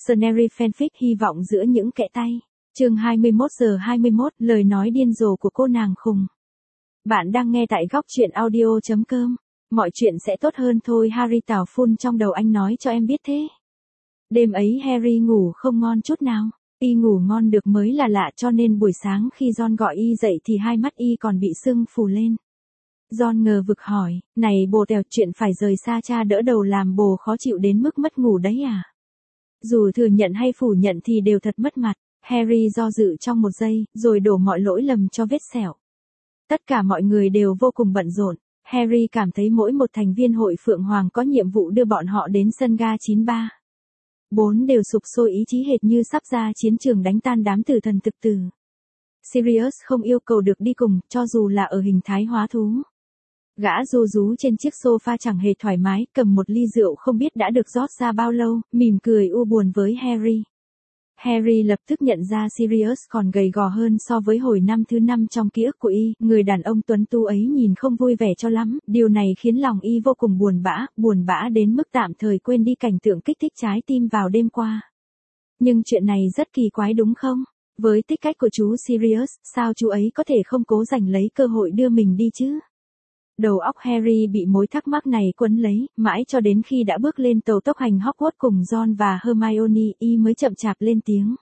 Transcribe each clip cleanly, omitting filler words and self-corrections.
Scenery fanfic hy vọng giữa những kẽ tay. Chương 21:21, lời nói điên rồ của cô nàng khùng. Bạn đang nghe tại góc truyện audio.com. Mọi chuyện sẽ tốt hơn thôi, Harry tào phun trong đầu anh nói cho em biết thế. Đêm ấy Harry ngủ không ngon chút nào. Y ngủ ngon được mới là lạ, cho nên buổi sáng khi Ron gọi y dậy thì hai mắt y còn bị sưng phù lên. Ron ngờ vực hỏi, này bồ tèo, chuyện phải rời xa cha đỡ đầu làm bồ khó chịu đến mức mất ngủ đấy à? Dù thừa nhận hay phủ nhận thì đều thật mất mặt. Harry do dự trong một giây, rồi đổ mọi lỗi lầm cho vết sẹo. Tất cả mọi người đều vô cùng bận rộn. Harry cảm thấy mỗi một thành viên hội Phượng Hoàng có nhiệm vụ đưa bọn họ đến sân ga 93. Bốn đều sục sôi ý chí hệt như sắp ra chiến trường đánh tan đám tử thần thực tử. Sirius không yêu cầu được đi cùng, cho dù là ở hình thái hóa thú. Gã rô rú trên chiếc sofa chẳng hề thoải mái, cầm một ly rượu không biết đã được rót ra bao lâu, mỉm cười u buồn với Harry. Harry lập tức nhận ra Sirius còn gầy gò hơn so với hồi năm thứ 5 trong ký ức của y, người đàn ông tuấn tú ấy nhìn không vui vẻ cho lắm, điều này khiến lòng y vô cùng buồn bã đến mức tạm thời quên đi cảnh tượng kích thích trái tim vào đêm qua. Nhưng chuyện này rất kỳ quái đúng không? Với tính cách của chú Sirius, sao chú ấy có thể không cố giành lấy cơ hội đưa mình đi chứ? Đầu óc Harry bị mối thắc mắc này quấn lấy, mãi cho đến khi đã bước lên tàu tốc hành Hogwarts cùng Ron và Hermione, y mới chậm chạp lên tiếng.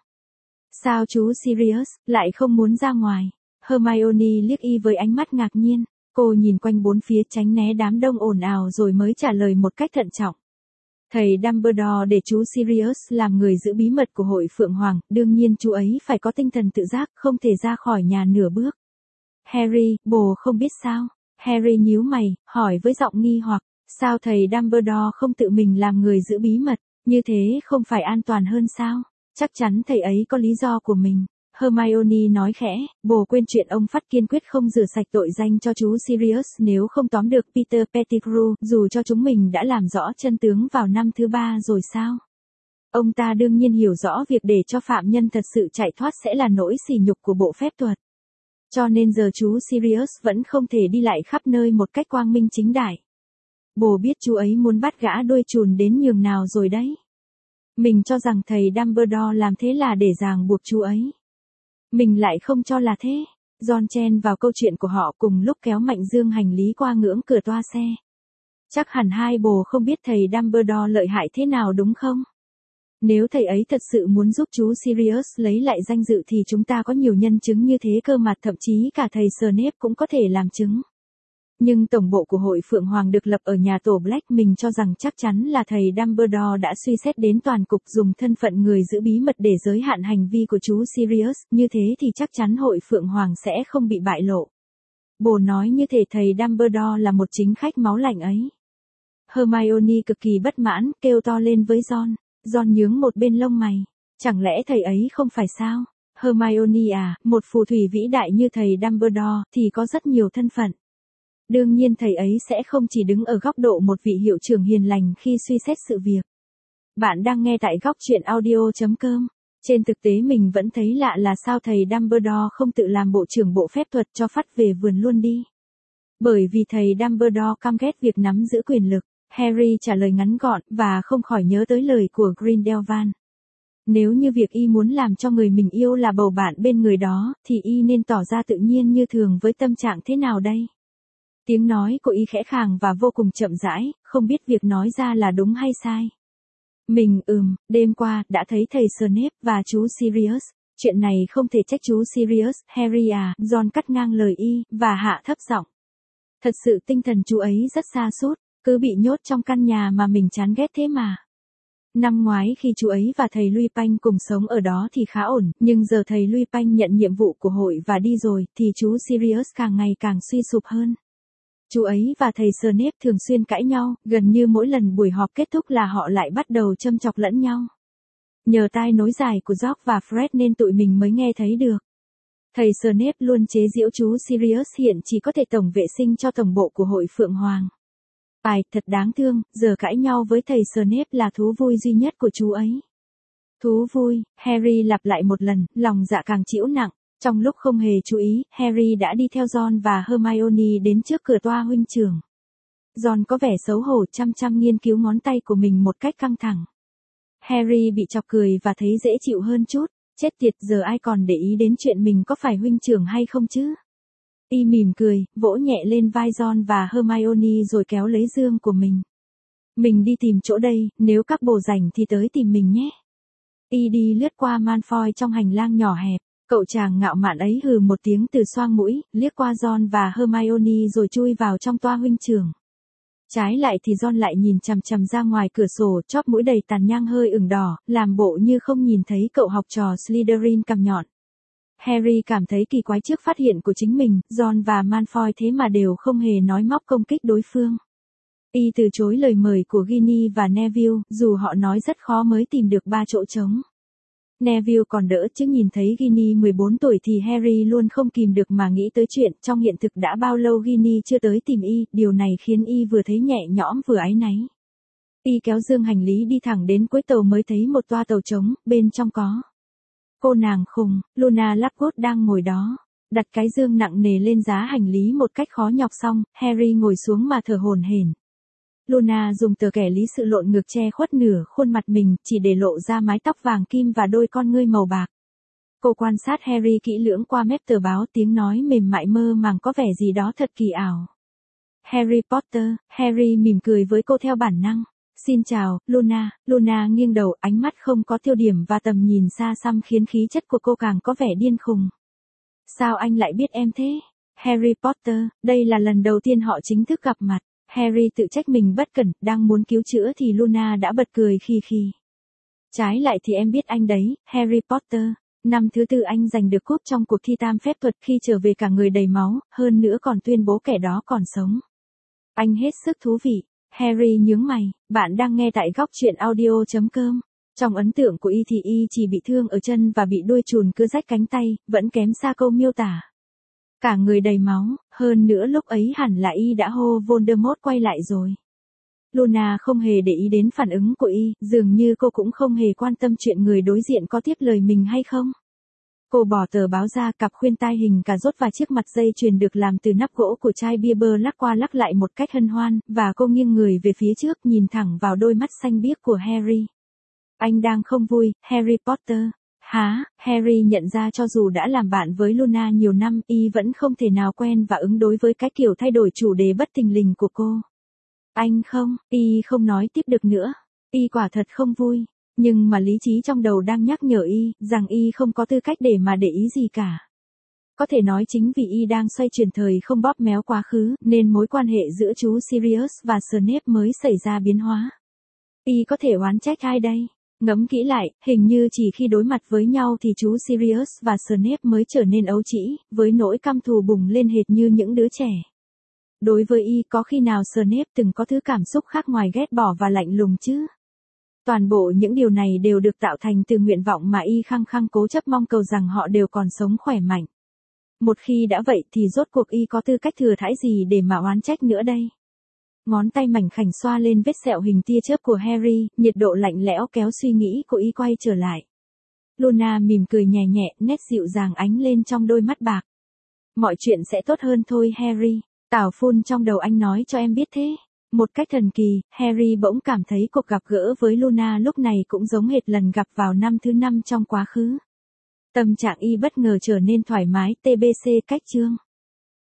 Sao chú Sirius lại không muốn ra ngoài? Hermione liếc y với ánh mắt ngạc nhiên, cô nhìn quanh bốn phía tránh né đám đông ồn ào rồi mới trả lời một cách thận trọng. Thầy Dumbledore để chú Sirius làm người giữ bí mật của hội Phượng Hoàng, đương nhiên chú ấy phải có tinh thần tự giác, không thể ra khỏi nhà nửa bước. Harry, bồ không biết sao? Harry nhíu mày, hỏi với giọng nghi hoặc, sao thầy Dumbledore không tự mình làm người giữ bí mật, như thế không phải an toàn hơn sao? Chắc chắn thầy ấy có lý do của mình. Hermione nói khẽ, bồ quên chuyện ông Phát kiên quyết không rửa sạch tội danh cho chú Sirius nếu không tóm được Peter Pettigrew, dù cho chúng mình đã làm rõ chân tướng vào năm thứ 3 rồi sao? Ông ta đương nhiên hiểu rõ việc để cho phạm nhân thật sự chạy thoát sẽ là nỗi sỉ nhục của bộ phép thuật. Cho nên giờ chú Sirius vẫn không thể đi lại khắp nơi một cách quang minh chính đại. Bồ biết chú ấy muốn bắt gã đuôi trùn đến nhường nào rồi đấy. Mình cho rằng thầy Dumbledore làm thế là để ràng buộc chú ấy. Mình lại không cho là thế. Ron chen vào câu chuyện của họ cùng lúc kéo mạnh dương hành lý qua ngưỡng cửa toa xe. Chắc hẳn hai bồ không biết thầy Dumbledore lợi hại thế nào đúng không? Nếu thầy ấy thật sự muốn giúp chú Sirius lấy lại danh dự thì chúng ta có nhiều nhân chứng như thế cơ mà, thậm chí cả thầy Snape cũng có thể làm chứng. Nhưng tổng bộ của hội Phượng Hoàng được lập ở nhà tổ Black, mình cho rằng chắc chắn là thầy Dumbledore đã suy xét đến toàn cục, dùng thân phận người giữ bí mật để giới hạn hành vi của chú Sirius, như thế thì chắc chắn hội Phượng Hoàng sẽ không bị bại lộ. Bồ nói như thể thầy Dumbledore là một chính khách máu lạnh ấy. Hermione cực kỳ bất mãn, kêu to lên với Ron. Ron nhướng một bên lông mày. Chẳng lẽ thầy ấy không phải sao? Hermione à, một phù thủy vĩ đại như thầy Dumbledore thì có rất nhiều thân phận. Đương nhiên thầy ấy sẽ không chỉ đứng ở góc độ một vị hiệu trưởng hiền lành khi suy xét sự việc. Bạn đang nghe tại góc truyện audio.com. Trên thực tế mình vẫn thấy lạ là sao thầy Dumbledore không tự làm bộ trưởng bộ phép thuật cho phắt về vườn luôn đi. Bởi vì thầy Dumbledore căm ghét việc nắm giữ quyền lực. Harry trả lời ngắn gọn, và không khỏi nhớ tới lời của Grindelwald. Nếu như việc y muốn làm cho người mình yêu là bầu bạn bên người đó, thì y nên tỏ ra tự nhiên như thường với tâm trạng thế nào đây? Tiếng nói của y khẽ khàng và vô cùng chậm rãi, không biết việc nói ra là đúng hay sai. Mình, đêm qua, đã thấy thầy Snape và chú Sirius. Chuyện này không thể trách chú Sirius, Harry à, Ron cắt ngang lời y, và hạ thấp giọng. Thật sự tinh thần chú ấy rất sa sút. Cứ bị nhốt trong căn nhà mà mình chán ghét thế mà. Năm ngoái khi chú ấy và thầy Lupin cùng sống ở đó thì khá ổn, nhưng giờ thầy Lupin nhận nhiệm vụ của hội và đi rồi, thì chú Sirius càng ngày càng suy sụp hơn. Chú ấy và thầy Snape thường xuyên cãi nhau, gần như mỗi lần buổi họp kết thúc là họ lại bắt đầu châm chọc lẫn nhau. Nhờ tai nối dài của George và Fred nên tụi mình mới nghe thấy được. Thầy Snape luôn chế giễu chú Sirius hiện chỉ có thể tổng vệ sinh cho tổng bộ của hội Phượng Hoàng. Ai, thật đáng thương, giờ cãi nhau với thầy Snape là thú vui duy nhất của chú ấy. Thú vui, Harry lặp lại một lần, lòng dạ càng trĩu nặng. Trong lúc không hề chú ý, Harry đã đi theo Ron và Hermione đến trước cửa toa huynh trưởng. Ron có vẻ xấu hổ chăm chăm nghiên cứu ngón tay của mình một cách căng thẳng. Harry bị chọc cười và thấy dễ chịu hơn chút. Chết tiệt, giờ ai còn để ý đến chuyện mình có phải huynh trưởng hay không chứ? Y mỉm cười, vỗ nhẹ lên vai Ron và Hermione rồi kéo lấy dương của mình. Mình đi tìm chỗ đây, nếu các bồ rảnh thì tới tìm mình nhé. Y đi lướt qua Malfoy trong hành lang nhỏ hẹp. Cậu chàng ngạo mạn ấy hừ một tiếng từ xoang mũi, liếc qua Ron và Hermione rồi chui vào trong toa huynh trưởng. Trái lại thì Ron lại nhìn chằm chằm ra ngoài cửa sổ, chóp mũi đầy tàn nhang hơi ửng đỏ, làm bộ như không nhìn thấy cậu học trò Slytherin cằm nhọn. Harry cảm thấy kỳ quái trước phát hiện của chính mình, Ron và Malfoy thế mà đều không hề nói móc công kích đối phương. Y từ chối lời mời của Ginny và Neville, dù họ nói rất khó mới tìm được 3 chỗ trống. Neville còn đỡ chứ nhìn thấy Ginny 14 tuổi thì Harry luôn không kìm được mà nghĩ tới chuyện trong hiện thực đã bao lâu Ginny chưa tới tìm Y, điều này khiến Y vừa thấy nhẹ nhõm vừa áy náy. Y kéo dương hành lý đi thẳng đến cuối tàu mới thấy một toa tàu trống, bên trong có cô nàng khùng, Luna Lovegood đang ngồi đó. Đặt cái dương nặng nề lên giá hành lý một cách khó nhọc xong, Harry ngồi xuống mà thở hổn hển. Luna dùng tờ kẻ lý sự lộn ngược che khuất nửa khuôn mặt mình, chỉ để lộ ra mái tóc vàng kim và đôi con ngươi màu bạc. Cô quan sát Harry kỹ lưỡng qua mép tờ báo, tiếng nói mềm mại mơ màng có vẻ gì đó thật kỳ ảo. Harry Potter, Harry mỉm cười với cô theo bản năng. Xin chào, Luna. Luna nghiêng đầu, ánh mắt không có tiêu điểm và tầm nhìn xa xăm khiến khí chất của cô càng có vẻ điên khùng. Sao anh lại biết em thế? Harry Potter, đây là lần đầu tiên họ chính thức gặp mặt. Harry tự trách mình bất cẩn, đang muốn cứu chữa thì Luna đã bật cười khi. Trái lại thì em biết anh đấy, Harry Potter. Năm thứ 4 anh giành được cúp trong cuộc thi tam phép thuật khi trở về cả người đầy máu, hơn nữa còn tuyên bố kẻ đó còn sống. Anh hết sức thú vị. Harry nhướng mày, bạn đang nghe tại góc truyện audio.com. Trong ấn tượng của Y thì Y chỉ bị thương ở chân và bị đuôi chùn cưa rách cánh tay, vẫn kém xa câu miêu tả. Cả người đầy máu, hơn nữa lúc ấy hẳn là Y đã hô Voldemort quay lại rồi. Luna không hề để ý đến phản ứng của Y, dường như cô cũng không hề quan tâm chuyện người đối diện có tiếp lời mình hay không. Cô bỏ tờ báo ra, cặp khuyên tai hình cà rốt và chiếc mặt dây chuyền được làm từ nắp gỗ của chai bia bơ lắc qua lắc lại một cách hân hoan, và cô nghiêng người về phía trước nhìn thẳng vào đôi mắt xanh biếc của Harry. Anh đang không vui, Harry Potter. Hả? Harry nhận ra cho dù đã làm bạn với Luna nhiều năm, Y vẫn không thể nào quen và ứng đối với cái kiểu thay đổi chủ đề bất thình lình của cô. Anh không, Y không nói tiếp được nữa. Y quả thật không vui. Nhưng mà lý trí trong đầu đang nhắc nhở Y, rằng Y không có tư cách để mà để ý gì cả. Có thể nói chính vì Y đang xoay chuyển thời không bóp méo quá khứ, nên mối quan hệ giữa chú Sirius và Snape mới xảy ra biến hóa. Y có thể oán trách ai đây? Ngẫm kỹ lại, hình như chỉ khi đối mặt với nhau thì chú Sirius và Snape mới trở nên ấu trĩ, với nỗi căm thù bùng lên hệt như những đứa trẻ. Đối với Y, có khi nào Snape từng có thứ cảm xúc khác ngoài ghét bỏ và lạnh lùng chứ? Toàn bộ những điều này đều được tạo thành từ nguyện vọng mà Y khăng khăng cố chấp mong cầu rằng họ đều còn sống khỏe mạnh. Một khi đã vậy thì rốt cuộc Y có tư cách thừa thãi gì để mà oán trách nữa đây? Ngón tay mảnh khảnh xoa lên vết sẹo hình tia chớp của Harry, nhiệt độ lạnh lẽo kéo suy nghĩ của Y quay trở lại. Luna mỉm cười nhẹ nhẹ, nét dịu dàng ánh lên trong đôi mắt bạc. Mọi chuyện sẽ tốt hơn thôi Harry. Tảo phun trong đầu anh nói cho em biết thế. Một cách thần kỳ, Harry bỗng cảm thấy cuộc gặp gỡ với Luna lúc này cũng giống hệt lần gặp vào năm thứ 5 trong quá khứ. Tâm trạng Y bất ngờ trở nên thoải mái, TBC cách chương.